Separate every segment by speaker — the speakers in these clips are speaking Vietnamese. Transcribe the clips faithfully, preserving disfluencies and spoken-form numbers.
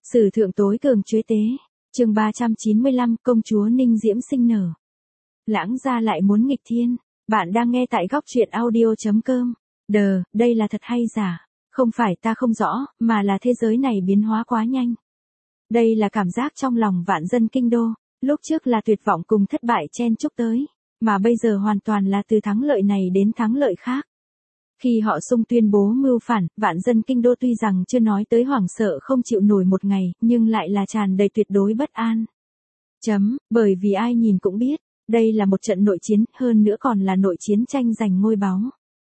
Speaker 1: Sử thượng tối cường chuế tế, chương ba trăm chín mươi lăm, công chúa Ninh Diễm sinh nở. Lãng gia lại muốn nghịch thiên, bạn đang nghe tại góc truyện audio.com. Đờ, đây là thật hay giả? Không phải ta không rõ, mà là thế giới này biến hóa quá nhanh. Đây là cảm giác trong lòng vạn dân kinh đô, lúc trước là tuyệt vọng cùng thất bại chen chúc tới, mà bây giờ hoàn toàn là từ thắng lợi này đến thắng lợi khác. Khi họ Sung tuyên bố mưu phản, vạn dân kinh đô tuy rằng chưa nói tới hoảng sợ không chịu nổi một ngày, nhưng lại là tràn đầy tuyệt đối bất an. Chấm, bởi vì ai nhìn cũng biết, đây là một trận nội chiến, hơn nữa còn là nội chiến tranh giành ngôi báu.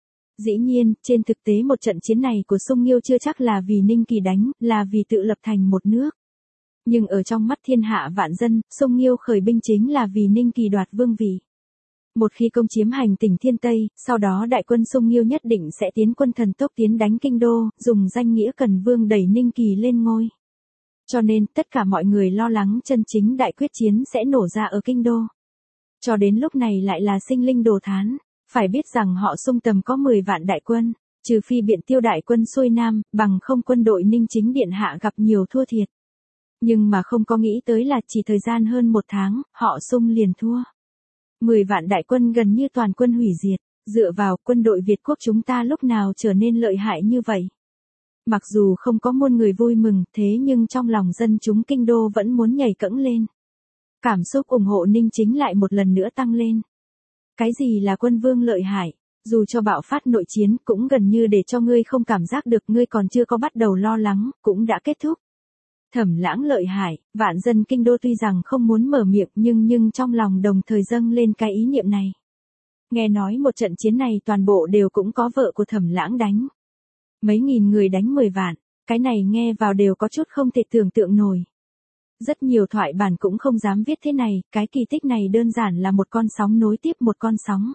Speaker 1: Dĩ nhiên, trên thực tế một trận chiến này của Sung Nghiêu chưa chắc là vì Ninh Kỳ đánh, là vì tự lập thành một nước. Nhưng ở trong mắt thiên hạ vạn dân, Sung Nghiêu khởi binh chính là vì Ninh Kỳ đoạt vương vị. Một khi công chiếm hành tỉnh Thiên Tây, sau đó đại quân Sung Nghiêu nhất định sẽ tiến quân thần tốc tiến đánh kinh đô, dùng danh nghĩa Cần Vương đẩy Ninh Kỳ lên ngôi. Cho nên, tất cả mọi người lo lắng chân chính đại quyết chiến sẽ nổ ra ở kinh đô. Cho đến lúc này lại là sinh linh đồ thán, phải biết rằng họ Sung tầm có mười vạn đại quân, trừ phi Biện Tiêu đại quân xuôi nam, bằng không quân đội Ninh Chính điện hạ gặp nhiều thua thiệt. Nhưng mà không có nghĩ tới là chỉ thời gian hơn một tháng, họ Sung liền thua. Mười vạn đại quân gần như toàn quân hủy diệt, dựa vào quân đội Việt quốc chúng ta lúc nào trở nên lợi hại như vậy. Mặc dù không có muôn người vui mừng, thế nhưng trong lòng dân chúng kinh đô vẫn muốn nhảy cẫng lên. Cảm xúc ủng hộ Ninh Chính lại một lần nữa tăng lên. Cái gì là quân vương lợi hại? Dù cho bạo phát nội chiến cũng gần như để cho ngươi không cảm giác được, ngươi còn chưa có bắt đầu lo lắng, cũng đã kết thúc. Thẩm Lãng lợi hại, vạn dân kinh đô tuy rằng không muốn mở miệng nhưng nhưng trong lòng đồng thời dâng lên cái ý niệm này. Nghe nói một trận chiến này toàn bộ đều cũng có vợ của Thẩm Lãng đánh. Mấy nghìn người đánh mười vạn, cái này nghe vào đều có chút không thể tưởng tượng nổi. Rất nhiều thoại bản cũng không dám viết thế này, cái kỳ tích này đơn giản là một con sóng nối tiếp một con sóng.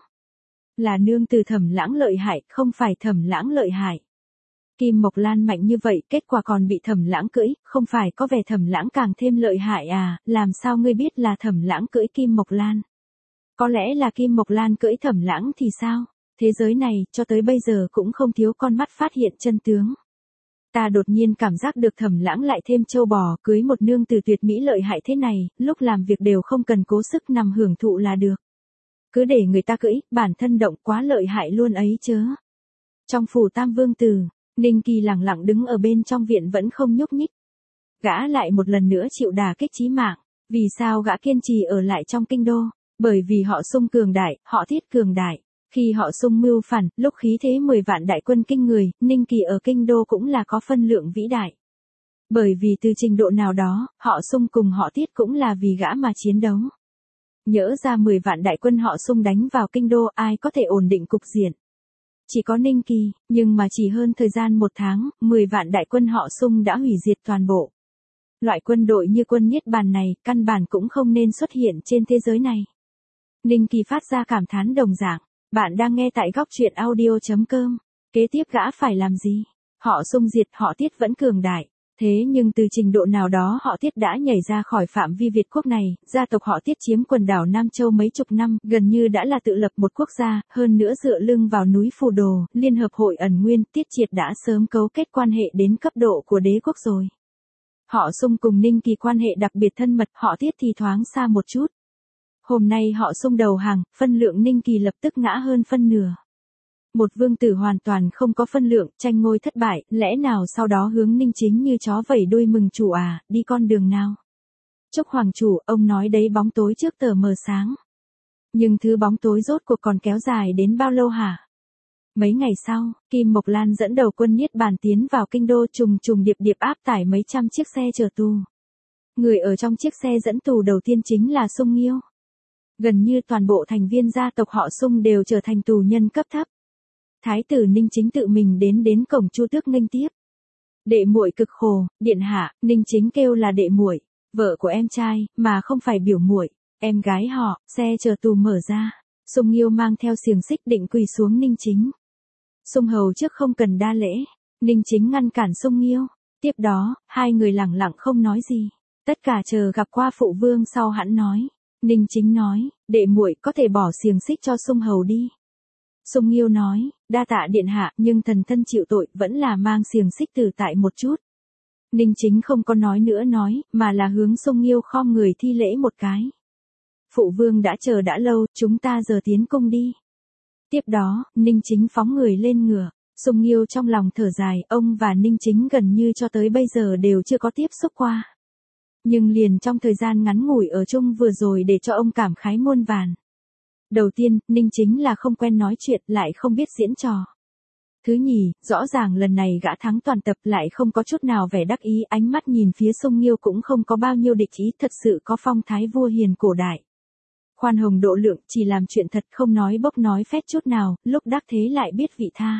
Speaker 1: Là nương từ Thẩm Lãng lợi hại, không phải Thẩm Lãng lợi hại. Kim Mộc Lan mạnh như vậy, kết quả còn bị Thẩm Lãng cưỡi, không phải có vẻ Thẩm Lãng càng thêm lợi hại à, làm sao ngươi biết là Thẩm Lãng cưỡi Kim Mộc Lan? Có lẽ là Kim Mộc Lan cưỡi Thẩm Lãng thì sao? Thế giới này, cho tới bây giờ cũng không thiếu con mắt phát hiện chân tướng. Ta đột nhiên cảm giác được Thẩm Lãng lại thêm trâu bò, cưới một nương tử tuyệt mỹ lợi hại thế này, lúc làm việc đều không cần cố sức nằm hưởng thụ là được. Cứ để người ta cưỡi, bản thân động quá lợi hại luôn ấy chớ. Trong phủ Tam Vương Tử, Ninh Kỳ lặng lặng đứng ở bên trong viện vẫn không nhúc nhích. Gã lại một lần nữa chịu đả kích chí mạng. Vì sao gã kiên trì ở lại trong kinh đô? Bởi vì họ Sung cường đại, họ Thiết cường đại. Khi họ Sung mưu phản, lúc khí thế mười vạn đại quân kinh người, Ninh Kỳ ở kinh đô cũng là có phân lượng vĩ đại. Bởi vì từ trình độ nào đó, họ Sung cùng họ Thiết cũng là vì gã mà chiến đấu. Nhỡ ra mười vạn đại quân họ Sung đánh vào kinh đô, ai có thể ổn định cục diện? Chỉ có Ninh Kỳ, nhưng mà chỉ hơn thời gian một tháng, mười vạn đại quân họ Sung đã hủy diệt toàn bộ. Loại quân đội như quân Niết Bàn này, căn bản cũng không nên xuất hiện trên thế giới này. Ninh Kỳ phát ra cảm thán đồng dạng. Bạn đang nghe tại góc truyện audio.com. Kế tiếp gã phải làm gì? Họ Sung diệt, họ Tiết vẫn cường đại. Thế nhưng từ trình độ nào đó họ Tiết đã nhảy ra khỏi phạm vi Việt quốc này, gia tộc họ Tiết chiếm quần đảo Nam Châu mấy chục năm, gần như đã là tự lập một quốc gia, hơn nữa dựa lưng vào núi Phù Đồ, Liên Hợp Hội Ẩn Nguyên, Tiết Triệt đã sớm cấu kết quan hệ đến cấp độ của đế quốc rồi. Họ Sung cùng Ninh Kỳ quan hệ đặc biệt thân mật, họ Tiết thì thoáng xa một chút. Hôm nay họ Sung đầu hàng, phân lượng Ninh Kỳ lập tức ngã hơn phân nửa. Một vương tử hoàn toàn không có phân lượng, tranh ngôi thất bại, lẽ nào sau đó hướng Ninh Chính như chó vẩy đuôi mừng chủ à, đi con đường nào? Chúc hoàng chủ, ông nói đấy bóng tối trước tờ mờ sáng. Nhưng thứ bóng tối rốt cuộc còn kéo dài đến bao lâu hả? Mấy ngày sau, Kim Mộc Lan dẫn đầu quân Niết Bàn tiến vào kinh đô, trùng trùng điệp điệp áp tải mấy trăm chiếc xe chở tù. Người ở trong chiếc xe dẫn tù đầu tiên chính là Sung Nghiêu. Gần như toàn bộ thành viên gia tộc họ Sung đều trở thành tù nhân cấp thấp. Thái tử Ninh Chính tự mình đến đến cổng Chu Tước nghênh tiếp. Đệ muội cực khổ, điện hạ, Ninh Chính kêu là đệ muội, vợ của em trai, mà không phải biểu muội, em gái họ. Xe chở tù mở ra, Sung Nghiêu mang theo xiềng xích định quỳ xuống Ninh Chính. Sung hầu trước không cần đa lễ, Ninh Chính ngăn cản Sung Nghiêu. Tiếp đó, hai người lặng lặng không nói gì, tất cả chờ gặp qua phụ vương sau hẵng nói. Ninh Chính nói, đệ muội có thể bỏ xiềng xích cho Sung hầu đi. Sung Nghiêu nói, đa tạ điện hạ, nhưng thần thân chịu tội, vẫn là mang xiềng xích tử tại một chút. Ninh Chính không có nói nữa nói, mà là hướng Sung Nghiêu khom người thi lễ một cái. Phụ vương đã chờ đã lâu, chúng ta giờ tiến cung đi. Tiếp đó, Ninh Chính phóng người lên ngựa. Sung Nghiêu trong lòng thở dài, ông và Ninh Chính gần như cho tới bây giờ đều chưa có tiếp xúc qua. Nhưng liền trong thời gian ngắn ngủi ở chung vừa rồi để cho ông cảm khái muôn vàn. Đầu tiên, Ninh Chính là không quen nói chuyện, lại không biết diễn trò. Thứ nhì, rõ ràng lần này gã thắng toàn tập lại không có chút nào vẻ đắc ý, ánh mắt nhìn phía Sung Nghiêu cũng không có bao nhiêu địch ý, thật sự có phong thái vua hiền cổ đại. Khoan hồng độ lượng, chỉ làm chuyện thật, không nói bốc nói phét chút nào, lúc đắc thế lại biết vị tha.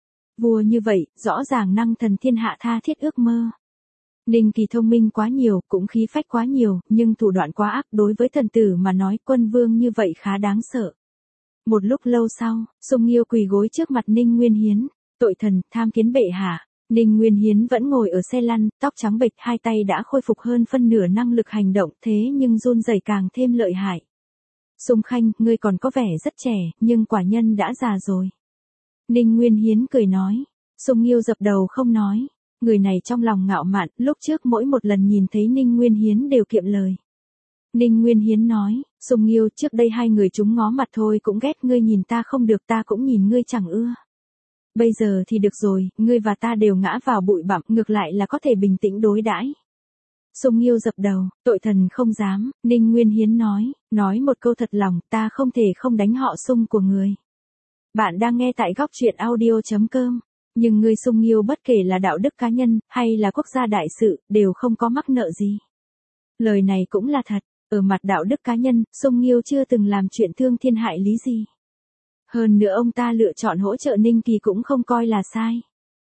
Speaker 1: Vua như vậy, rõ ràng năng thần thiên hạ tha thiết ước mơ. Ninh Kỳ thông minh quá nhiều, cũng khí phách quá nhiều, nhưng thủ đoạn quá ác, đối với thần tử mà nói quân vương như vậy khá đáng sợ. Một lúc lâu sau, Sung Nghiêu quỳ gối trước mặt Ninh Nguyên Hiến, tội thần, tham kiến bệ hạ. Ninh Nguyên Hiến vẫn ngồi ở xe lăn, tóc trắng bệch, hai tay đã khôi phục hơn phân nửa năng lực hành động, thế nhưng run rẩy càng thêm lợi hại. Sung Khanh, ngươi còn có vẻ rất trẻ, nhưng quả nhân đã già rồi. Ninh Nguyên Hiến cười nói. Sung Nghiêu dập đầu không nói. Người này trong lòng ngạo mạn, lúc trước mỗi một lần nhìn thấy Ninh Nguyên Hiến đều kiệm lời. Ninh Nguyên Hiến nói, Sung Nghiêu, trước đây hai người chúng ngó mặt thôi cũng ghét, ngươi nhìn ta không được, ta cũng nhìn ngươi chẳng ưa. Bây giờ thì được rồi, ngươi và ta đều ngã vào bụi bặm, ngược lại là có thể bình tĩnh đối đãi. Sung Nghiêu dập đầu, tội thần không dám. Ninh Nguyên Hiến nói, nói một câu thật lòng, ta không thể không đánh họ Sung của người. Bạn đang nghe tại góc truyện audio chấm com. Nhưng ngươi Sung Nghiêu bất kể là đạo đức cá nhân, hay là quốc gia đại sự, đều không có mắc nợ gì. Lời này cũng là thật, ở mặt đạo đức cá nhân, Sung Nghiêu chưa từng làm chuyện thương thiên hại lý gì. Hơn nữa ông ta lựa chọn hỗ trợ Ninh Kỳ cũng không coi là sai.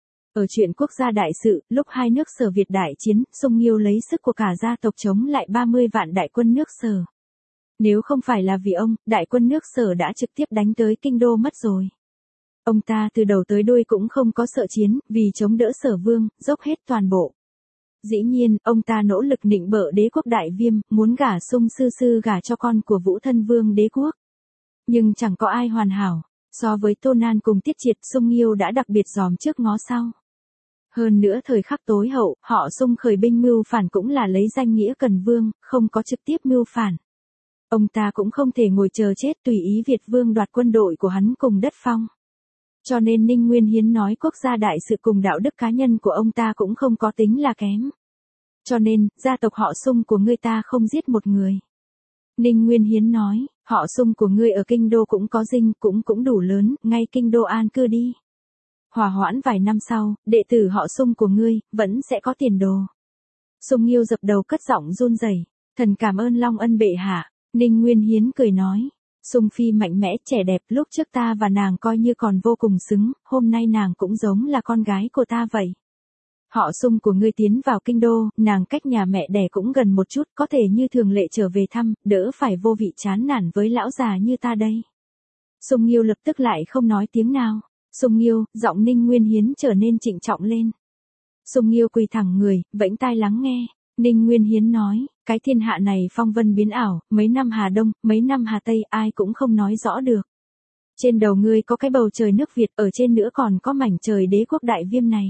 Speaker 1: Ở chuyện quốc gia đại sự, lúc hai nước Sở Việt đại chiến, Sung Nghiêu lấy sức của cả gia tộc chống lại ba mươi vạn đại quân nước Sở. Nếu không phải là vì ông, đại quân nước Sở đã trực tiếp đánh tới kinh đô mất rồi. Ông ta từ đầu tới đuôi cũng không có sợ chiến, vì chống đỡ Sở Vương, dốc hết toàn bộ. Dĩ nhiên, ông ta nỗ lực nịnh bợ đế quốc Đại Viêm, muốn gả Sung sư sư gả cho con của Vũ Thân Vương đế quốc. Nhưng chẳng có ai hoàn hảo, so với Tô Nan cùng Tiết Triệt, Sung Nghiêu đã đặc biệt giòm trước ngó sau. Hơn nữa thời khắc tối hậu, họ Sung khởi binh mưu phản cũng là lấy danh nghĩa cần vương, không có trực tiếp mưu phản. Ông ta cũng không thể ngồi chờ chết tùy ý Việt Vương đoạt quân đội của hắn cùng đất phong. Cho nên Ninh Nguyên Hiến nói quốc gia đại sự cùng đạo đức cá nhân của ông ta cũng không có tính là kém. Cho nên, gia tộc họ Sung của ngươi ta không giết một người. Ninh Nguyên Hiến nói, họ Sung của ngươi ở kinh đô cũng có dinh, cũng cũng đủ lớn, ngay kinh đô an cư đi. Hòa hoãn vài năm sau, đệ tử họ Sung của ngươi, vẫn sẽ có tiền đồ. Sung Nghiêu dập đầu cất giọng run rẩy, thần cảm ơn Long Ân bệ hạ. Ninh Nguyên Hiến cười nói, Sung Phi mạnh mẽ trẻ đẹp, lúc trước ta và nàng coi như còn vô cùng xứng, hôm nay nàng cũng giống là con gái của ta vậy. Họ Sung của ngươi tiến vào kinh đô, nàng cách nhà mẹ đẻ cũng gần một chút, có thể như thường lệ trở về thăm, đỡ phải vô vị chán nản với lão già như ta đây. Sung Nghiêu lập tức lại không nói tiếng nào. Sung Nghiêu, giọng Ninh Nguyên Hiến trở nên trịnh trọng lên. Sung Nghiêu quỳ thẳng người, vẫy tai lắng nghe. Ninh Nguyên Hiến nói, cái thiên hạ này phong vân biến ảo, mấy năm Hà Đông, mấy năm Hà Tây, ai cũng không nói rõ được. Trên đầu ngươi có cái bầu trời nước Việt, ở trên nữa còn có mảnh trời đế quốc Đại Viêm này.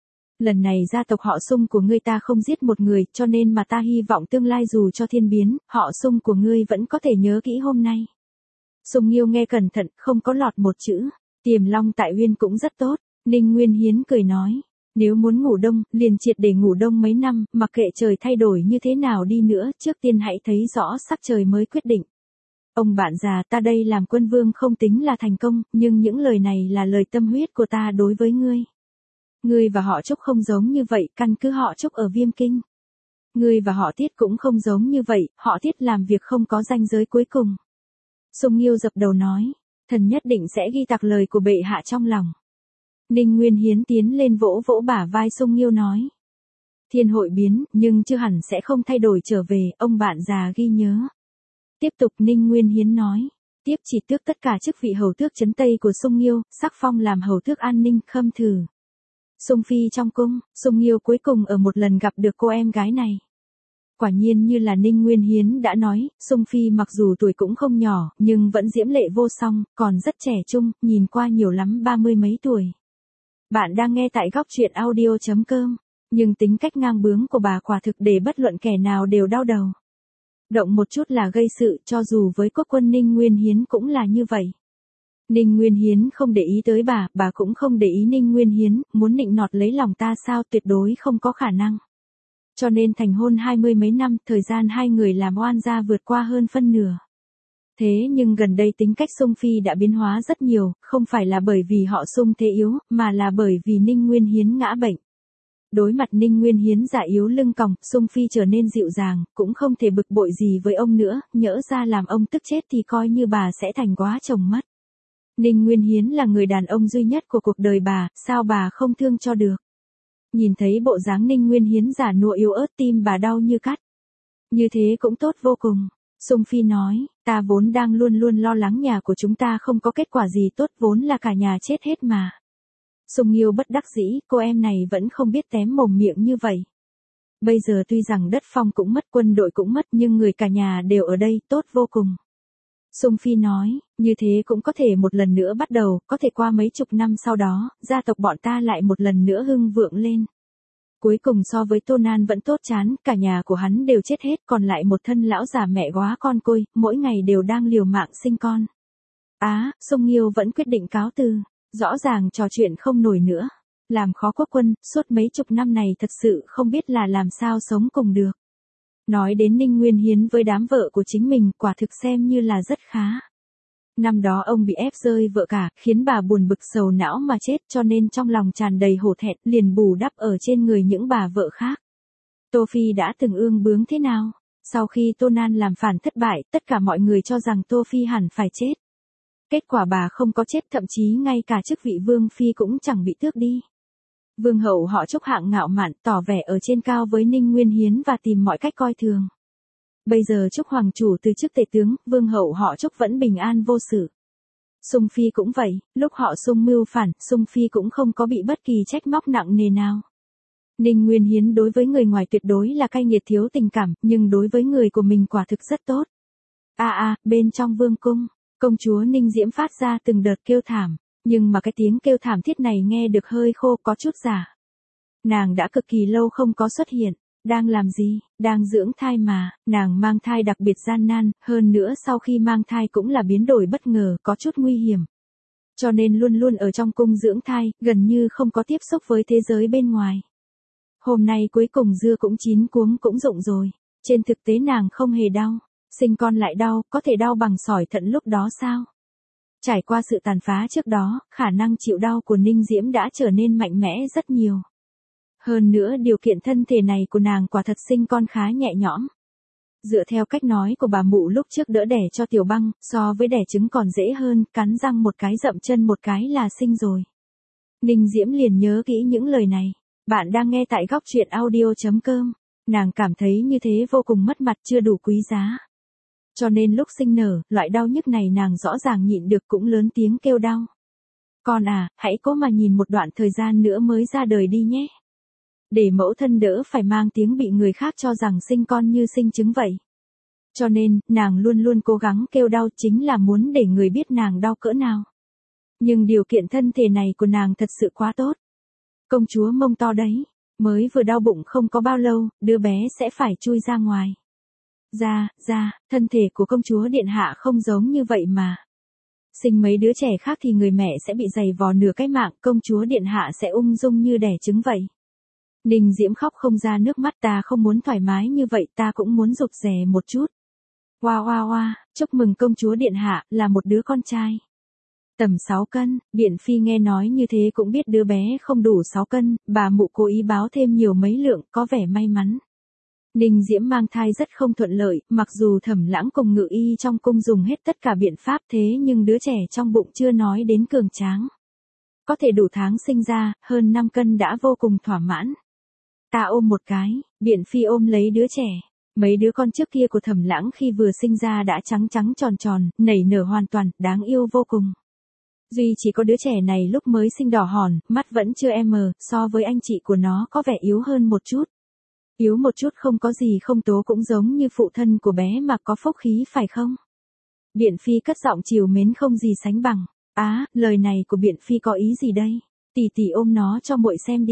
Speaker 1: Lần này gia tộc họ Sung của ngươi ta không giết một người, cho nên mà ta hy vọng tương lai dù cho thiên biến, họ Sung của ngươi vẫn có thể nhớ kỹ hôm nay. Sung Nghiêu nghe cẩn thận, không có lọt một chữ. Tiềm Long tại Uyên cũng rất tốt. Ninh Nguyên Hiến cười nói, nếu muốn ngủ đông, liền triệt để ngủ đông mấy năm, mặc kệ trời thay đổi như thế nào đi nữa, trước tiên hãy thấy rõ sắc trời mới quyết định. Ông bạn già, ta đây làm quân vương không tính là thành công, nhưng những lời này là lời tâm huyết của ta đối với ngươi. Ngươi và họ Trúc không giống như vậy, căn cứ họ Trúc ở Viêm Kinh. Ngươi và họ Tiết cũng không giống như vậy, họ Tiết làm việc không có ranh giới cuối cùng. Sung Nghiêu dập đầu nói, thần nhất định sẽ ghi tạc lời của bệ hạ trong lòng. Ninh Nguyên Hiến tiến lên vỗ vỗ bả vai Sung Nghiêu nói. Thiên hội biến, nhưng chưa hẳn sẽ không thay đổi trở về, ông bạn già ghi nhớ. Tiếp tục Ninh Nguyên Hiến nói. Tiếp chỉ tước tất cả chức vị hầu tước trấn Tây của Sung Nghiêu, sắc phong làm hầu tước an ninh, khâm thử. Sung Phi trong cung, Sung Nghiêu cuối cùng ở một lần gặp được cô em gái này. Quả nhiên như là Ninh Nguyên Hiến đã nói, Sung Phi mặc dù tuổi cũng không nhỏ, nhưng vẫn diễm lệ vô song, còn rất trẻ trung, nhìn qua nhiều lắm ba mươi mấy tuổi. Bạn đang nghe tại góc truyện audio chấm com. Nhưng tính cách ngang bướng của bà quả thực để bất luận kẻ nào đều đau đầu. Động một chút là gây sự, cho dù với quốc quân Ninh Nguyên Hiến cũng là như vậy. Ninh Nguyên Hiến không để ý tới bà, bà cũng không để ý Ninh Nguyên Hiến, muốn nịnh nọt lấy lòng ta sao, tuyệt đối không có khả năng. Cho nên thành hôn hai mươi mấy năm, thời gian hai người làm oan gia vượt qua hơn phân nửa. Thế nhưng gần đây tính cách Sung Phi đã biến hóa rất nhiều, không phải là bởi vì họ Sung thế yếu, mà là bởi vì Ninh Nguyên Hiến ngã bệnh. Đối mặt Ninh Nguyên Hiến giả yếu lưng còng, Sung Phi trở nên dịu dàng, cũng không thể bực bội gì với ông nữa, nhỡ ra làm ông tức chết thì coi như bà sẽ thành quá chồng mất. Ninh Nguyên Hiến là người đàn ông duy nhất của cuộc đời bà, sao bà không thương cho được. Nhìn thấy bộ dáng Ninh Nguyên Hiến giả nua yếu ớt, tim bà đau như cắt. Như thế cũng tốt vô cùng. Sung Phi nói, ta vốn đang luôn luôn lo lắng nhà của chúng ta không có kết quả gì tốt, vốn là cả nhà chết hết mà. Sung Nghiêu bất đắc dĩ, cô em này vẫn không biết tém mồm miệng như vậy. Bây giờ tuy rằng đất phong cũng mất, quân đội cũng mất, nhưng người cả nhà đều ở đây, tốt vô cùng. Sung Phi nói, như thế cũng có thể một lần nữa bắt đầu, có thể qua mấy chục năm sau đó, gia tộc bọn ta lại một lần nữa hưng vượng lên. Cuối cùng so với Tô Nan vẫn tốt chán, cả nhà của hắn đều chết hết, còn lại một thân lão già mẹ góa con côi, mỗi ngày đều đang liều mạng sinh con. Á, Sung Nghiêu vẫn quyết định cáo từ, rõ ràng trò chuyện không nổi nữa. Làm khó quốc quân, suốt mấy chục năm này thật sự không biết là làm sao sống cùng được. Nói đến Ninh Nguyên Hiến với đám vợ của chính mình, quả thực xem như là rất khá. Năm đó ông bị ép rơi vợ cả, khiến bà buồn bực sầu não mà chết, cho nên trong lòng tràn đầy hổ thẹn, liền bù đắp ở trên người những bà vợ khác. Tô Phi đã từng ương bướng thế nào? Sau khi Tô Nan làm phản thất bại, tất cả mọi người cho rằng Tô Phi hẳn phải chết. Kết quả bà không có chết, thậm chí ngay cả chức vị Vương Phi cũng chẳng bị tước đi. Vương hậu họ Trúc hạng ngạo mạn, tỏ vẻ ở trên cao với Ninh Nguyên Hiến và tìm mọi cách coi thường. Bây giờ Trúc hoàng chủ từ chức tể tướng, Vương hậu họ Trúc vẫn bình an vô sự. Sung Phi cũng vậy, lúc họ Sung mưu phản, Sung Phi cũng không có bị bất kỳ trách móc nặng nề nào. Ninh Nguyên Hiến đối với người ngoài tuyệt đối là cay nghiệt thiếu tình cảm, nhưng đối với người của mình quả thực rất tốt. A à, a, à, bên trong vương cung, công chúa Ninh Diễm phát ra từng đợt kêu thảm, nhưng mà cái tiếng kêu thảm thiết này nghe được hơi khô, có chút giả. Nàng đã cực kỳ lâu không có xuất hiện. Đang làm gì? Đang dưỡng thai mà, nàng mang thai đặc biệt gian nan, hơn nữa sau khi mang thai cũng là biến đổi bất ngờ, có chút nguy hiểm. Cho nên luôn luôn ở trong cung dưỡng thai, gần như không có tiếp xúc với thế giới bên ngoài. Hôm nay cuối cùng dưa cũng chín cuống cũng rụng rồi. Trên thực tế nàng không hề đau. Sinh con lại đau, có thể đau bằng sỏi thận lúc đó sao? Trải qua sự tàn phá trước đó, khả năng chịu đau của Ninh Diễm đã trở nên mạnh mẽ rất nhiều. Hơn nữa điều kiện thân thể này của nàng quả thật sinh con khá nhẹ nhõm. Dựa theo cách nói của bà mụ lúc trước đỡ đẻ cho Tiểu Băng, so với đẻ trứng còn dễ hơn, cắn răng một cái dậm chân một cái là sinh rồi. Ninh Diễm liền nhớ kỹ những lời này. Bạn đang nghe tại góc truyện audio chấm com. Nàng cảm thấy như thế vô cùng mất mặt, chưa đủ quý giá. Cho nên lúc sinh nở, loại đau nhức này nàng rõ ràng nhịn được, cũng lớn tiếng kêu đau. Con à, hãy cố mà nhìn một đoạn thời gian nữa mới ra đời đi nhé. Để mẫu thân đỡ phải mang tiếng bị người khác cho rằng sinh con như sinh trứng vậy. Cho nên, nàng luôn luôn cố gắng kêu đau, chính là muốn để người biết nàng đau cỡ nào. Nhưng điều kiện thân thể này của nàng thật sự quá tốt. Công chúa mông to đấy, mới vừa đau bụng không có bao lâu, đứa bé sẽ phải chui ra ngoài. Ra, ra, thân thể của công chúa điện hạ không giống như vậy mà. Sinh mấy đứa trẻ khác thì người mẹ sẽ bị dày vò nửa cái mạng, công chúa điện hạ sẽ ung dung như đẻ trứng vậy. Ninh Diễm khóc không ra nước mắt, ta không muốn thoải mái như vậy, ta cũng muốn rụt rè một chút. Hoa hoa hoa, chúc mừng công chúa điện hạ, là một đứa con trai. Tầm sáu cân, Biện Phi nghe nói như thế cũng biết đứa bé không đủ sáu cân, bà mụ cố ý báo thêm nhiều mấy lượng, có vẻ may mắn. Ninh Diễm mang thai rất không thuận lợi, mặc dù Thẩm Lãng cùng Ngự Y trong cung dùng hết tất cả biện pháp, thế nhưng đứa trẻ trong bụng chưa nói đến cường tráng. Có thể đủ tháng sinh ra, hơn năm cân đã vô cùng thỏa mãn. Ta ôm một cái, Biện Phi ôm lấy đứa trẻ. Mấy đứa con trước kia của Thẩm Lãng khi vừa sinh ra đã trắng trắng tròn tròn, nảy nở hoàn toàn, đáng yêu vô cùng. Duy chỉ có đứa trẻ này lúc mới sinh đỏ hòn, mắt vẫn chưa em mờ, so với anh chị của nó có vẻ yếu hơn một chút. Yếu một chút không có gì không tố, cũng giống như phụ thân của bé mà có phúc khí phải không? Biện Phi cất giọng trìu mến không gì sánh bằng. Á, à, lời này của Biện Phi có ý gì đây? Tỷ tỷ ôm nó cho muội xem đi.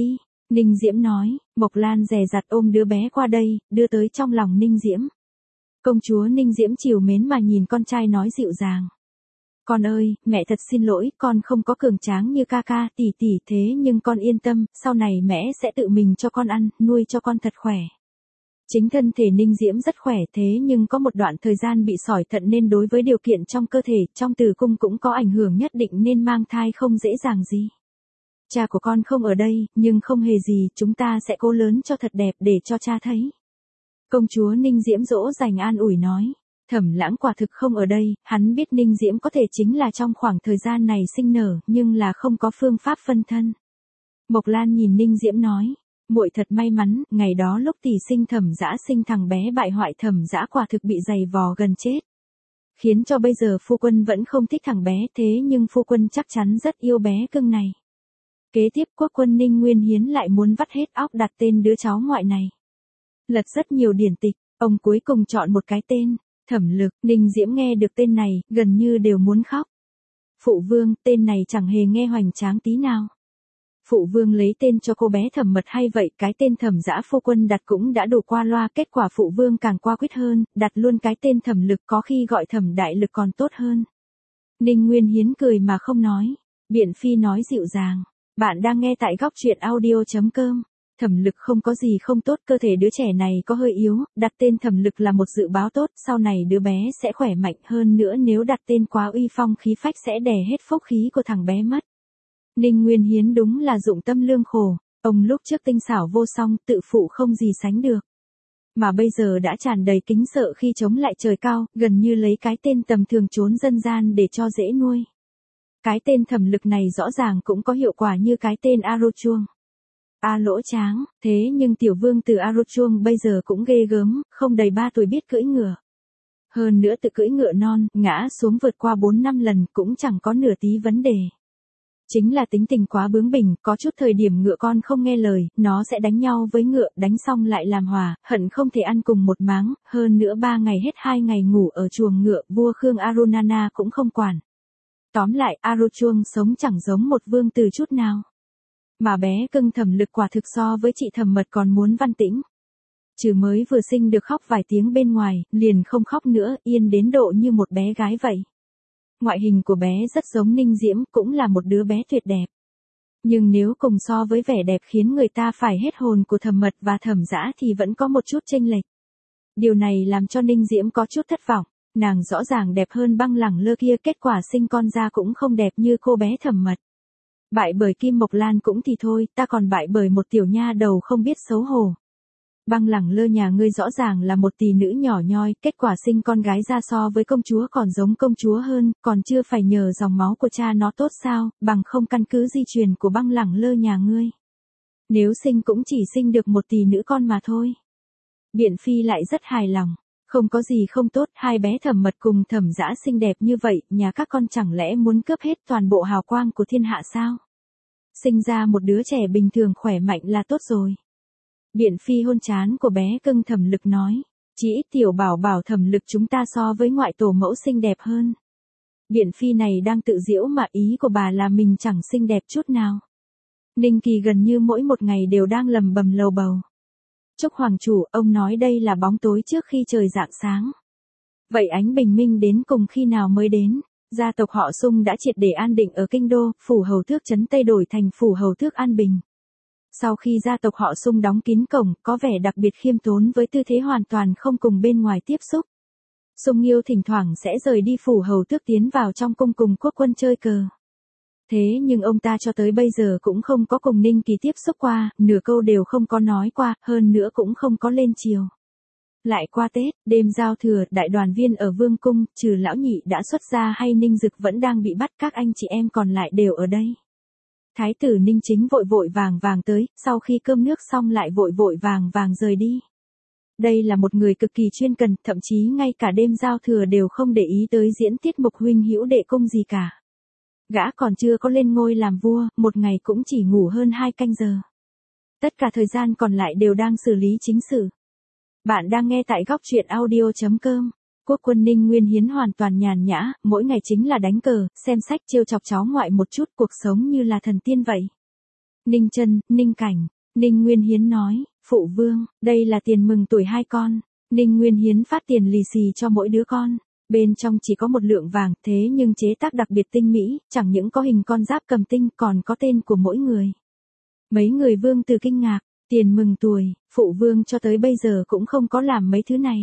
Speaker 1: Ninh Diễm nói, Mộc Lan dè dặt ôm đứa bé qua đây, đưa tới trong lòng Ninh Diễm. Công chúa Ninh Diễm trìu mến mà nhìn con trai nói dịu dàng. Con ơi, mẹ thật xin lỗi, con không có cường tráng như ca ca, tỷ tỷ, thế nhưng con yên tâm, sau này mẹ sẽ tự mình cho con ăn, nuôi cho con thật khỏe. Chính thân thể Ninh Diễm rất khỏe thế nhưng có một đoạn thời gian bị sỏi thận nên đối với điều kiện trong cơ thể, trong tử cung cũng có ảnh hưởng nhất định nên mang thai không dễ dàng gì. Cha của con không ở đây, nhưng không hề gì, chúng ta sẽ cố lớn cho thật đẹp để cho cha thấy. Công chúa Ninh Diễm dỗ dành an ủi nói. Thẩm Lãng quả thực không ở đây, hắn biết Ninh Diễm có thể chính là trong khoảng thời gian này sinh nở, nhưng là không có phương pháp phân thân. Mộc Lan nhìn Ninh Diễm nói, muội thật may mắn, ngày đó lúc tỷ sinh Thẩm Dã sinh thằng bé bại hoại Thẩm Dã quả thực bị giày vò gần chết. Khiến cho bây giờ phu quân vẫn không thích thằng bé thế nhưng phu quân chắc chắn rất yêu bé cưng này. Kế tiếp quốc quân Ninh Nguyên Hiến lại muốn vắt hết óc đặt tên đứa cháu ngoại này. Lật rất nhiều điển tịch, ông cuối cùng chọn một cái tên. Thẩm Lực. Ninh Diễm nghe được tên này, gần như đều muốn khóc. Phụ vương, tên này chẳng hề nghe hoành tráng tí nào. Phụ vương lấy tên cho cô bé Thẩm Mật hay vậy, cái tên Thẩm Dã phu quân đặt cũng đã đủ qua loa, kết quả phụ vương càng qua quyết hơn, đặt luôn cái tên Thẩm Lực, có khi gọi Thẩm Đại Lực còn tốt hơn. Ninh Nguyên Hiến cười mà không nói. Biện Phi nói dịu dàng, bạn đang nghe tại góc truyện audio chấm com. Thẩm Lực không có gì không tốt, cơ thể đứa trẻ này có hơi yếu, đặt tên Thẩm Lực là một dự báo tốt, sau này đứa bé sẽ khỏe mạnh hơn nữa, nếu đặt tên quá uy phong khí phách sẽ đè hết phúc khí của thằng bé mất. Ninh Nguyên Hiến đúng là dụng tâm lương khổ, ông lúc trước tinh xảo vô song, tự phụ không gì sánh được. Mà bây giờ đã tràn đầy kính sợ khi chống lại trời cao, gần như lấy cái tên tầm thường trốn dân gian để cho dễ nuôi. Cái tên Thẩm Lực này rõ ràng cũng có hiệu quả như cái tên A Rô Chuông. A Lỗ Tráng, thế nhưng tiểu vương từ A Rô Chuông bây giờ cũng ghê gớm, không đầy ba tuổi biết cưỡi ngựa. Hơn nữa tự cưỡi ngựa non, ngã xuống vượt qua bốn năm lần cũng chẳng có nửa tí vấn đề. Chính là tính tình quá bướng bỉnh, có chút thời điểm ngựa con không nghe lời, nó sẽ đánh nhau với ngựa, đánh xong lại làm hòa, hận không thể ăn cùng một máng, hơn nữa ba ngày hết hai ngày ngủ ở chuồng ngựa, vua Khương Arunana cũng không quản. Tóm lại, A Rô Chuông sống chẳng giống một vương tử chút nào. Mà bé cưng Thẩm Lực quả thực so với chị Thẩm Mật còn muốn văn tĩnh. Trừ mới vừa sinh được khóc vài tiếng bên ngoài, liền không khóc nữa, yên đến độ như một bé gái vậy. Ngoại hình của bé rất giống Ninh Diễm, cũng là một đứa bé tuyệt đẹp. Nhưng nếu cùng so với vẻ đẹp khiến người ta phải hết hồn của Thẩm Mật và Thẩm Dã thì vẫn có một chút chênh lệch. Điều này làm cho Ninh Diễm có chút thất vọng, nàng rõ ràng đẹp hơn Băng Lẳng Lơ kia, kết quả sinh con ra cũng không đẹp như cô bé Thẩm Mật. Bại bởi Kim Mộc Lan cũng thì thôi, ta còn bại bởi một tiểu nha đầu không biết xấu hổ. Băng Lẳng Lơ nhà ngươi rõ ràng là một tỷ nữ nhỏ nhoi, kết quả sinh con gái ra so với công chúa còn giống công chúa hơn, còn chưa phải nhờ dòng máu của cha nó tốt sao, bằng không căn cứ di truyền của Băng Lẳng Lơ nhà ngươi. Nếu sinh cũng chỉ sinh được một tỷ nữ con mà thôi. Biện Phi lại rất hài lòng, không có gì không tốt, hai bé Thẩm Mật cùng Thẩm Dã xinh đẹp như vậy, nhà các con chẳng lẽ muốn cướp hết toàn bộ hào quang của thiên hạ sao? Sinh ra một đứa trẻ bình thường khỏe mạnh là tốt rồi. Biện Phi hôn trán của bé cưng Thẩm Lực nói, chỉ ít tiểu bảo bảo Thẩm Lực chúng ta so với ngoại tổ mẫu xinh đẹp hơn. Biện Phi này đang tự giễu mà ý của bà là mình chẳng xinh đẹp chút nào. Ninh Kỳ gần như mỗi một ngày đều đang lầm bầm lầu bầu. Trúc Hoàng chủ, ông nói đây là bóng tối trước khi trời rạng sáng. Vậy ánh bình minh đến cùng khi nào mới đến? Gia tộc họ Sung đã triệt để an định ở kinh đô, phủ hầu thước trấn Tây đổi thành phủ hầu thước An Bình. Sau khi gia tộc họ Sung đóng kín cổng, có vẻ đặc biệt khiêm tốn với tư thế hoàn toàn không cùng bên ngoài tiếp xúc. Sung Nghiêu thỉnh thoảng sẽ rời đi phủ hầu tước tiến vào trong cung cùng quốc quân chơi cờ. Thế nhưng ông ta cho tới bây giờ cũng không có cùng Ninh Kỳ tiếp xúc qua, nửa câu đều không có nói qua, hơn nữa cũng không có lên chiều. Lại qua Tết, đêm giao thừa, đại đoàn viên ở Vương cung, trừ lão nhị đã xuất gia hay Ninh Dực vẫn đang bị bắt, các anh chị em còn lại đều ở đây. Thái tử Ninh Chính vội vội vàng vàng tới, sau khi cơm nước xong lại vội vội vàng vàng rời đi. Đây là một người cực kỳ chuyên cần, thậm chí ngay cả đêm giao thừa đều không để ý tới diễn tiết mục huynh hữu đệ cung gì cả. Gã còn chưa có lên ngôi làm vua, một ngày cũng chỉ ngủ hơn hai canh giờ. Tất cả thời gian còn lại đều đang xử lý chính sự. Bạn đang nghe tại góc truyện audio chấm com. Quốc quân Ninh Nguyên Hiến hoàn toàn nhàn nhã, mỗi ngày chính là đánh cờ, xem sách, trêu chọc cháu ngoại một chút, cuộc sống như là thần tiên vậy. Ninh Chân, Ninh Cảnh, Ninh Nguyên Hiến nói, phụ vương, đây là tiền mừng tuổi hai con. Ninh Nguyên Hiến phát tiền lì xì cho mỗi đứa con. Bên trong chỉ có một lượng vàng, thế nhưng chế tác đặc biệt tinh mỹ, chẳng những có hình con giáp cầm tinh còn có tên của mỗi người. Mấy người vương từ kinh ngạc, tiền mừng tuổi, phụ vương cho tới bây giờ cũng không có làm mấy thứ này.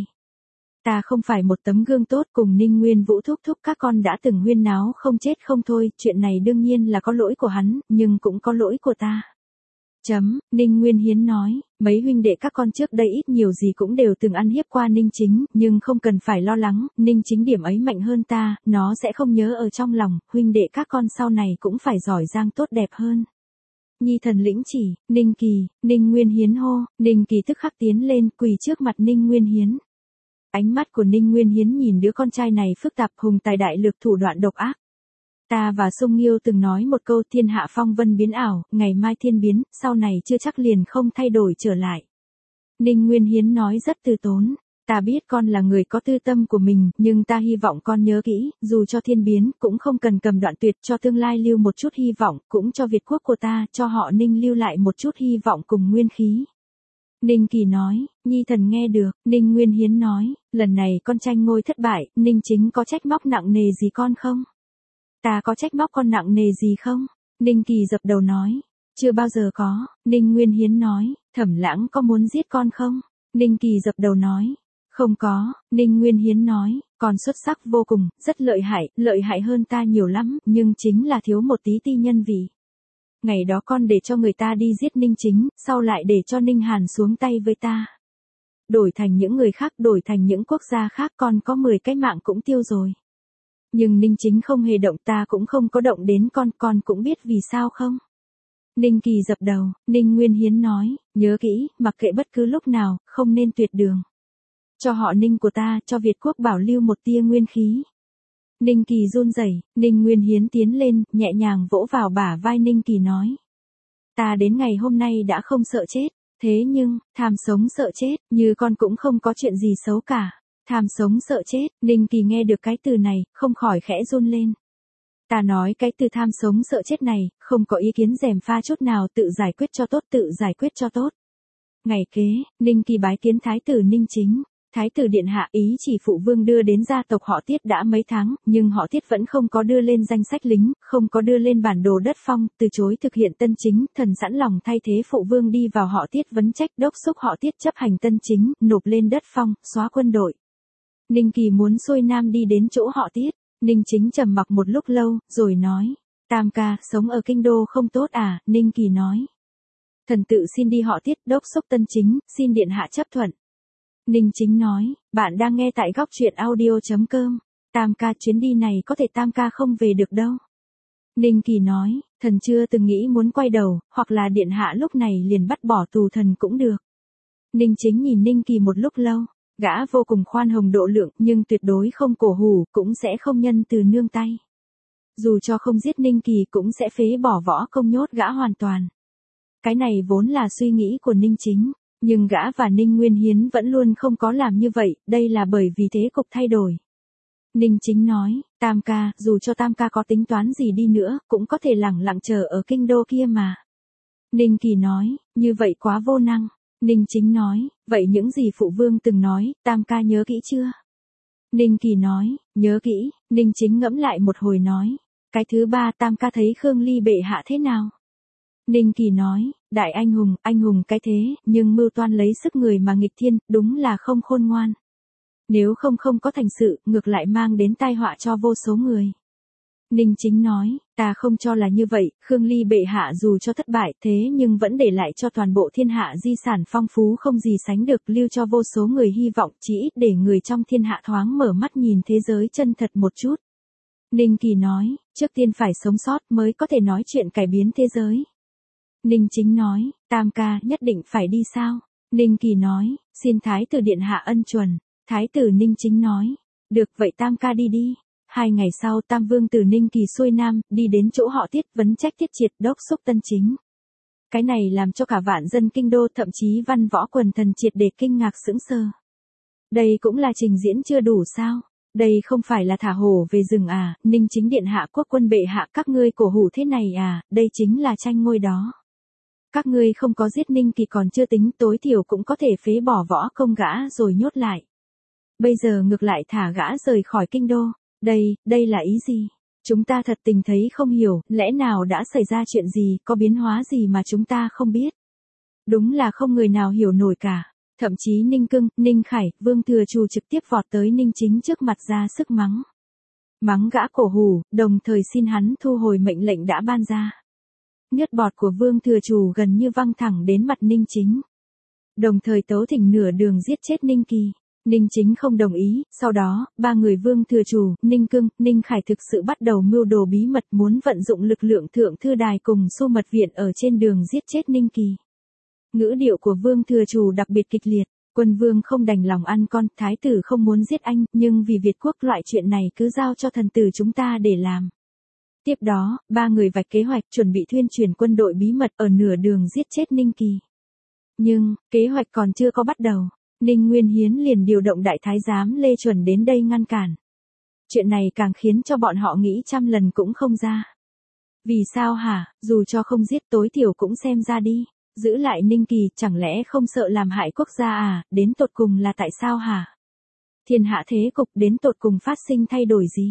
Speaker 1: Ta không phải một tấm gương tốt, cùng Ninh Nguyên Vũ thúc thúc các con đã từng huyên náo không chết không thôi, chuyện này đương nhiên là có lỗi của hắn, nhưng cũng có lỗi của ta. Chấm, Ninh Nguyên Hiến nói, mấy huynh đệ các con trước đây ít nhiều gì cũng đều từng ăn hiếp qua Ninh Chính, nhưng không cần phải lo lắng, Ninh Chính điểm ấy mạnh hơn ta, nó sẽ không nhớ ở trong lòng, huynh đệ các con sau này cũng phải giỏi giang tốt đẹp hơn. Nhi thần lĩnh chỉ, Ninh Kỳ, Ninh Nguyên Hiến hô, Ninh Kỳ tức khắc tiến lên quỳ trước mặt Ninh Nguyên Hiến. Ánh mắt của Ninh Nguyên Hiến nhìn đứa con trai này phức tạp, hùng tài đại lược, thủ đoạn độc ác. Ta và Sông Nghiêu từng nói một câu, thiên hạ phong vân biến ảo, ngày mai thiên biến, sau này chưa chắc liền không thay đổi trở lại. Ninh Nguyên Hiến nói rất từ tốn, ta biết con là người có tư tâm của mình, nhưng ta hy vọng con nhớ kỹ, dù cho thiên biến, cũng không cần cầm đoạn tuyệt, cho tương lai lưu một chút hy vọng, cũng cho Việt quốc của ta, cho họ Ninh lưu lại một chút hy vọng cùng nguyên khí. Ninh Kỳ nói, Nhi thần nghe được. Ninh Nguyên Hiến nói, lần này con tranh ngôi thất bại, Ninh Chính có trách móc nặng nề gì con không? Ta có trách móc con nặng nề gì không? Ninh Kỳ dập đầu nói, chưa bao giờ có. Ninh Nguyên Hiến nói, Thẩm Lãng có muốn giết con không? Ninh Kỳ dập đầu nói, không có. Ninh Nguyên Hiến nói, con xuất sắc vô cùng, rất lợi hại, lợi hại hơn ta nhiều lắm, nhưng chính là thiếu một tí ti nhân vị. Ngày đó con để cho người ta đi giết Ninh Chính, sau lại để cho Ninh Hàn xuống tay với ta. Đổi thành những người khác, đổi thành những quốc gia khác, con có mười cái mạng cũng tiêu rồi. Nhưng Ninh Chính không hề động, ta cũng không có động đến con, con cũng biết vì sao không? Ninh Kỳ dập đầu. Ninh Nguyên Hiến nói, nhớ kỹ, mặc kệ bất cứ lúc nào, không nên tuyệt đường. Cho họ Ninh của ta, cho Việt quốc bảo lưu một tia nguyên khí. Ninh Kỳ run rẩy. Ninh Nguyên Hiến tiến lên, nhẹ nhàng vỗ vào bả vai Ninh Kỳ nói. Ta đến ngày hôm nay đã không sợ chết, thế nhưng, tham sống sợ chết, như con cũng không có chuyện gì xấu cả. Tham sống sợ chết, Ninh Kỳ nghe được cái từ này, không khỏi khẽ run lên. Ta nói cái từ tham sống sợ chết này, không có ý kiến gièm pha chút nào, tự giải quyết cho tốt, tự giải quyết cho tốt. Ngày kế, Ninh Kỳ bái kiến Thái tử Ninh Chính. Thái tử điện hạ, ý chỉ phụ vương đưa đến gia tộc họ Tiết đã mấy tháng, nhưng họ Tiết vẫn không có đưa lên danh sách lính, không có đưa lên bản đồ đất phong, từ chối thực hiện tân chính, thần sẵn lòng thay thế phụ vương đi vào họ Tiết vấn trách đốc xúc họ Tiết chấp hành tân chính, nộp lên đất phong, xóa quân đội. Ninh Kỳ muốn xuôi nam đi đến chỗ họ Tiết. Ninh Chính trầm mặc một lúc lâu, rồi nói, Tam ca, sống ở kinh đô không tốt à? Ninh Kỳ nói, thần tự xin đi họ Tiết đốc xúc tân chính, xin điện hạ chấp thuận. Ninh Chính nói, bạn đang nghe tại góc truyện audio chấm com. Tam ca, chuyến đi này có thể Tam ca không về được đâu. Ninh Kỳ nói, thần chưa từng nghĩ muốn quay đầu, hoặc là điện hạ lúc này liền bắt bỏ tù thần cũng được. Ninh Chính nhìn Ninh Kỳ một lúc lâu, gã vô cùng khoan hồng độ lượng, nhưng tuyệt đối không cổ hủ, cũng sẽ không nhân từ nương tay. Dù cho không giết Ninh Kỳ cũng sẽ phế bỏ võ công, nhốt gã hoàn toàn. Cái này vốn là suy nghĩ của Ninh Chính. Nhưng gã và Ninh Nguyên Hiến vẫn luôn không có làm như vậy, đây là bởi vì thế cục thay đổi. Ninh Chính nói, Tam ca, dù cho Tam ca có tính toán gì đi nữa, cũng có thể lẳng lặng chờ ở kinh đô kia mà. Ninh Kỳ nói, như vậy quá vô năng. Ninh Chính nói, vậy những gì phụ vương từng nói, Tam ca nhớ kỹ chưa? Ninh Kỳ nói, nhớ kỹ. Ninh Chính ngẫm lại một hồi nói, cái thứ ba, Tam ca thấy Khương Ly bệ hạ thế nào? Ninh Kỳ nói, đại anh hùng, anh hùng cái thế, nhưng mưu toan lấy sức người mà nghịch thiên, đúng là không khôn ngoan. Nếu không không có thành sự, ngược lại mang đến tai họa cho vô số người. Ninh Chính nói, ta không cho là như vậy, Khương Ly bệ hạ dù cho thất bại thế nhưng vẫn để lại cho toàn bộ thiên hạ di sản phong phú không gì sánh được, lưu cho vô số người hy vọng, chỉ ít để người trong thiên hạ thoáng mở mắt nhìn thế giới chân thật một chút. Ninh Kỳ nói, trước tiên phải sống sót mới có thể nói chuyện cải biến thế giới. Ninh Chính nói, Tam ca nhất định phải đi sao? Ninh Kỳ nói, xin Thái tử điện hạ ân chuẩn. Thái tử Ninh Chính nói, được vậy Tam ca đi đi. Hai ngày sau Tam vương tử Ninh Kỳ xuôi nam, đi đến chỗ họ Tiết vấn trách Tiết Triệt đốc xúc tân chính. Cái này làm cho cả vạn dân kinh đô, thậm chí văn võ quần thần triệt để kinh ngạc sững sờ. Đây cũng là trình diễn chưa đủ sao? Đây không phải là thả hổ về rừng à? Ninh Chính điện hạ, quốc quân bệ hạ, các ngươi cổ hủ thế này à? Đây chính là tranh ngôi đó. Các ngươi không có giết Ninh Kỳ còn chưa tính, tối thiểu cũng có thể phế bỏ võ công gã rồi nhốt lại. Bây giờ ngược lại thả gã rời khỏi kinh đô. Đây, đây là ý gì? Chúng ta thật tình thấy không hiểu, lẽ nào đã xảy ra chuyện gì, có biến hóa gì mà chúng ta không biết. Đúng là không người nào hiểu nổi cả. Thậm chí Ninh Cưng, Ninh Khải, Vương Thừa Trù trực tiếp vọt tới Ninh Chính trước mặt ra sức mắng. Mắng gã cổ hủ, đồng thời xin hắn thu hồi mệnh lệnh đã ban ra. Nhớt bọt của Vương Thừa Trù gần như văng thẳng đến mặt Ninh Chính. Đồng thời tấu thỉnh nửa đường giết chết Ninh Kỳ. Ninh Chính không đồng ý, sau đó, ba người Vương Thừa Trù, Ninh Cưng, Ninh Khải thực sự bắt đầu mưu đồ bí mật muốn vận dụng lực lượng thượng thư đài cùng Xu Mật Viện ở trên đường giết chết Ninh Kỳ. Ngữ điệu của Vương Thừa Trù đặc biệt kịch liệt, quân vương không đành lòng ăn con, thái tử không muốn giết anh, nhưng vì Việt quốc loại chuyện này cứ giao cho thần tử chúng ta để làm. Tiếp đó, ba người vạch kế hoạch chuẩn bị thuyên truyền quân đội bí mật ở nửa đường giết chết Ninh Kỳ. Nhưng, kế hoạch còn chưa có bắt đầu, Ninh Nguyên Hiến liền điều động đại thái giám Lê Chuẩn đến đây ngăn cản. Chuyện này càng khiến cho bọn họ nghĩ trăm lần cũng không ra. Vì sao hả, dù cho không giết tối thiểu cũng xem ra đi. Giữ lại Ninh Kỳ chẳng lẽ không sợ làm hại quốc gia à, đến tột cùng là tại sao hả? Thiên hạ thế cục đến tột cùng phát sinh thay đổi gì?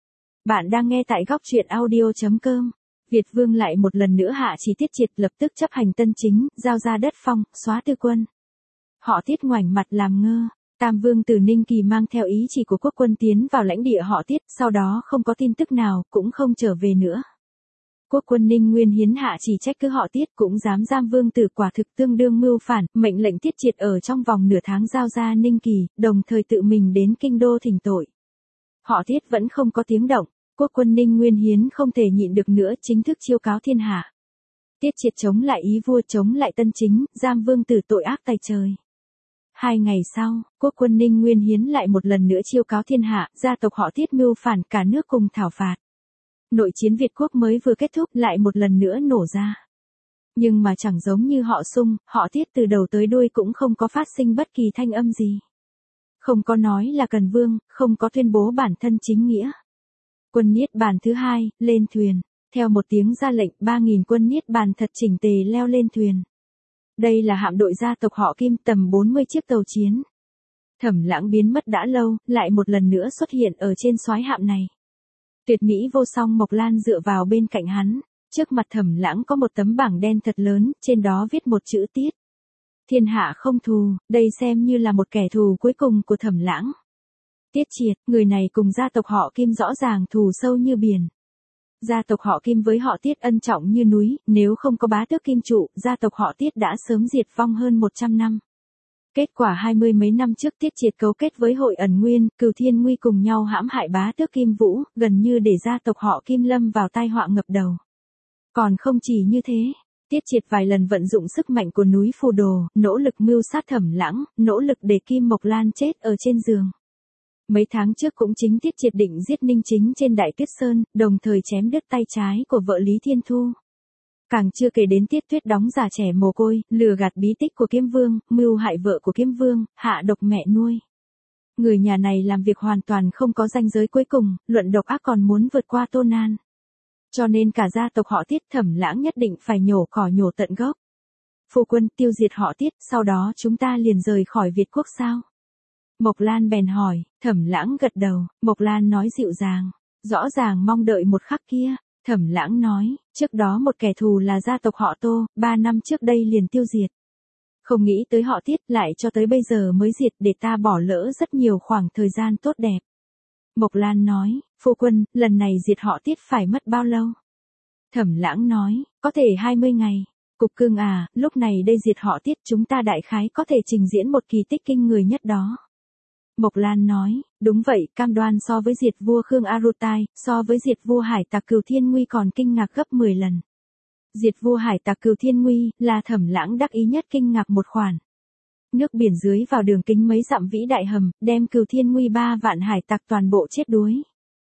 Speaker 1: Bạn đang nghe tại góc truyện audio chấm com. Việt Vương lại một lần nữa hạ chỉ Tiết Triệt lập tức chấp hành tân chính, giao ra đất phong, xóa tư quân. Họ Tiết ngoảnh mặt làm ngơ. Tam Vương từ Ninh Kỳ mang theo ý chỉ của quốc quân tiến vào lãnh địa họ Tiết, sau đó không có tin tức nào, cũng không trở về nữa. Quốc quân Ninh Nguyên Hiến hạ chỉ trách cứ họ Tiết cũng dám giam Vương tử, quả thực tương đương mưu phản, mệnh lệnh Tiết Triệt ở trong vòng nửa tháng giao ra Ninh Kỳ, đồng thời tự mình đến kinh đô thỉnh tội. Họ Tiết vẫn không có tiếng động, quốc quân Ninh Nguyên Hiến không thể nhịn được nữa, chính thức chiêu cáo thiên hạ. Tiết Triệt chống lại ý vua, chống lại tân chính, giam Vương tử tội ác tày trời. Hai ngày sau, quốc quân Ninh Nguyên Hiến lại một lần nữa chiêu cáo thiên hạ, gia tộc họ Tiết mưu phản, cả nước cùng thảo phạt. Nội chiến Việt quốc mới vừa kết thúc lại một lần nữa nổ ra. Nhưng mà chẳng giống như họ Sung, họ Tiết từ đầu tới đuôi cũng không có phát sinh bất kỳ thanh âm gì. Không có nói là cần vương, không có tuyên bố bản thân chính nghĩa. Quân Niết Bàn thứ hai, lên thuyền. Theo một tiếng ra lệnh, ba nghìn quân Niết Bàn thật chỉnh tề leo lên thuyền. Đây là hạm đội gia tộc họ Kim, tầm bốn mươi chiếc tàu chiến. Thẩm Lãng biến mất đã lâu, lại một lần nữa xuất hiện ở trên soái hạm này. Tuyệt mỹ vô song Mộc Lan dựa vào bên cạnh hắn, trước mặt Thẩm Lãng có một tấm bảng đen thật lớn, trên đó viết một chữ Tiết. Thiên hạ không thù, đây xem như là một kẻ thù cuối cùng của Thẩm Lãng. Tiết Triệt, người này cùng gia tộc họ Kim rõ ràng thù sâu như biển. Gia tộc họ Kim với họ Tiết ân trọng như núi, nếu không có bá tước Kim trụ, gia tộc họ Tiết đã sớm diệt vong hơn một trăm năm. Kết quả hai mươi mấy năm trước Tiết Triệt cấu kết với Hội Ẩn Nguyên, Cửu Thiên Nguy cùng nhau hãm hại bá tước Kim Vũ, gần như để gia tộc họ Kim lâm vào tai họa ngập đầu. Còn không chỉ như thế, Tiết Triệt vài lần vận dụng sức mạnh của núi Phù Đồ, nỗ lực mưu sát Thẩm Lãng, nỗ lực để Kim Mộc Lan chết ở trên giường. Mấy tháng trước cũng chính Tiết Triệt định giết Ninh Chính trên Đại Tuyết Sơn, đồng thời chém đứt tay trái của vợ Lý Thiên Thu. Càng chưa kể đến Tiết Tuyết đóng giả trẻ mồ côi, lừa gạt bí tích của Kiếm Vương, mưu hại vợ của Kiếm Vương, hạ độc mẹ nuôi. Người nhà này làm việc hoàn toàn không có ranh giới cuối cùng, luận độc ác còn muốn vượt qua Tô Nan. Cho nên cả gia tộc họ Tiết Thẩm Lãng nhất định phải nhổ cỏ nhổ tận gốc. Phu quân tiêu diệt họ Tiết, sau đó chúng ta liền rời khỏi Việt quốc sao? Mộc Lan bèn hỏi, Thẩm Lãng gật đầu, Mộc Lan nói dịu dàng, rõ ràng mong đợi một khắc kia. Thẩm Lãng nói, trước đó một kẻ thù là gia tộc họ Tô, ba năm trước đây liền tiêu diệt. Không nghĩ tới họ Tiết lại cho tới bây giờ mới diệt, để ta bỏ lỡ rất nhiều khoảng thời gian tốt đẹp. Mộc Lan nói, phu quân, lần này diệt họ Tiết phải mất bao lâu? Thẩm Lãng nói, có thể hai mươi ngày. Cục Cưng à, lúc này đây diệt họ Tiết chúng ta đại khái có thể trình diễn một kỳ tích kinh người nhất đó. Mộc Lan nói, đúng vậy, cam đoan so với diệt vua Khương Arutai, so với diệt vua Hải Tặc Cửu Thiên Nguy còn kinh ngạc gấp mười lần. Diệt vua Hải Tặc Cửu Thiên Nguy là Thẩm Lãng đắc ý nhất kinh ngạc một khoản. Nước biển dưới vào đường kính mấy dặm vĩ đại hầm, đem Cửu Thiên Nguy ba vạn hải tặc toàn bộ chết đuối.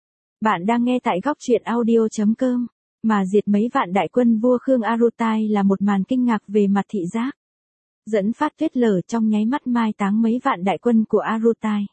Speaker 1: Bạn đang nghe tại góc truyện audio chấm com, mà diệt mấy vạn đại quân vua Khương Arutai là một màn kinh ngạc về mặt thị giác. Dẫn phát tuyết lở trong nháy mắt mai táng mấy vạn đại quân của Arutai.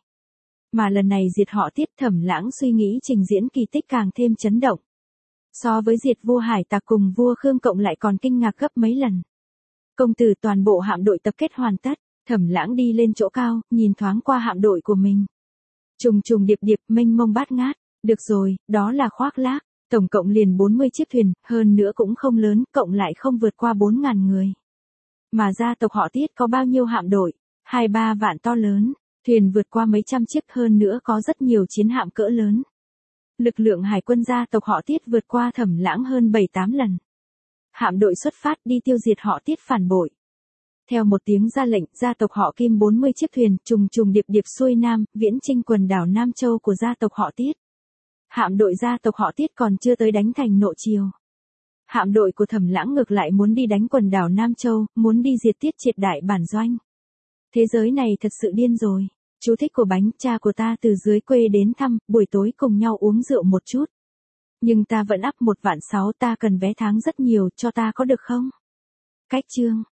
Speaker 1: Mà lần này diệt họ Tiết, Thẩm Lãng suy nghĩ trình diễn kỳ tích càng thêm chấn động. So với diệt vua Hải Tặc cùng vua Khương cộng lại còn kinh ngạc gấp mấy lần. Công tử, toàn bộ hạm đội tập kết hoàn tất. Thẩm Lãng đi lên chỗ cao, nhìn thoáng qua hạm đội của mình. Trùng trùng điệp điệp, mênh mông bát ngát. Được rồi, đó là khoác lác. Tổng cộng liền bốn mươi chiếc thuyền, hơn nữa cũng không lớn, cộng lại không vượt qua bốn ngàn người. Mà gia tộc họ Tiết có bao nhiêu hạm đội? Hai ba vạn to lớn, thuyền vượt qua mấy trăm chiếc, hơn nữa có rất nhiều chiến hạm cỡ lớn. Lực lượng hải quân gia tộc họ Tiết vượt qua Thẩm Lãng hơn bảy tám lần. Hạm đội xuất phát đi tiêu diệt họ Tiết phản bội. Theo một tiếng ra lệnh, gia tộc họ Kim bốn mươi chiếc thuyền trùng trùng điệp điệp xuôi nam, viễn chinh quần đảo Nam Châu của gia tộc họ Tiết. Hạm đội gia tộc họ Tiết còn chưa tới đánh thành Nộ Triều. Hạm đội của Thẩm Lãng ngược lại muốn đi đánh quần đảo Nam Châu, muốn đi diệt Tiết triệt đại bản doanh. Thế giới này thật sự điên rồi. Chú thích của bánh, cha của ta từ dưới quê đến thăm, buổi tối cùng nhau uống rượu một chút. Nhưng ta vẫn ắp một vạn sáu, ta cần vé tháng rất nhiều, cho ta có được không? Cách chương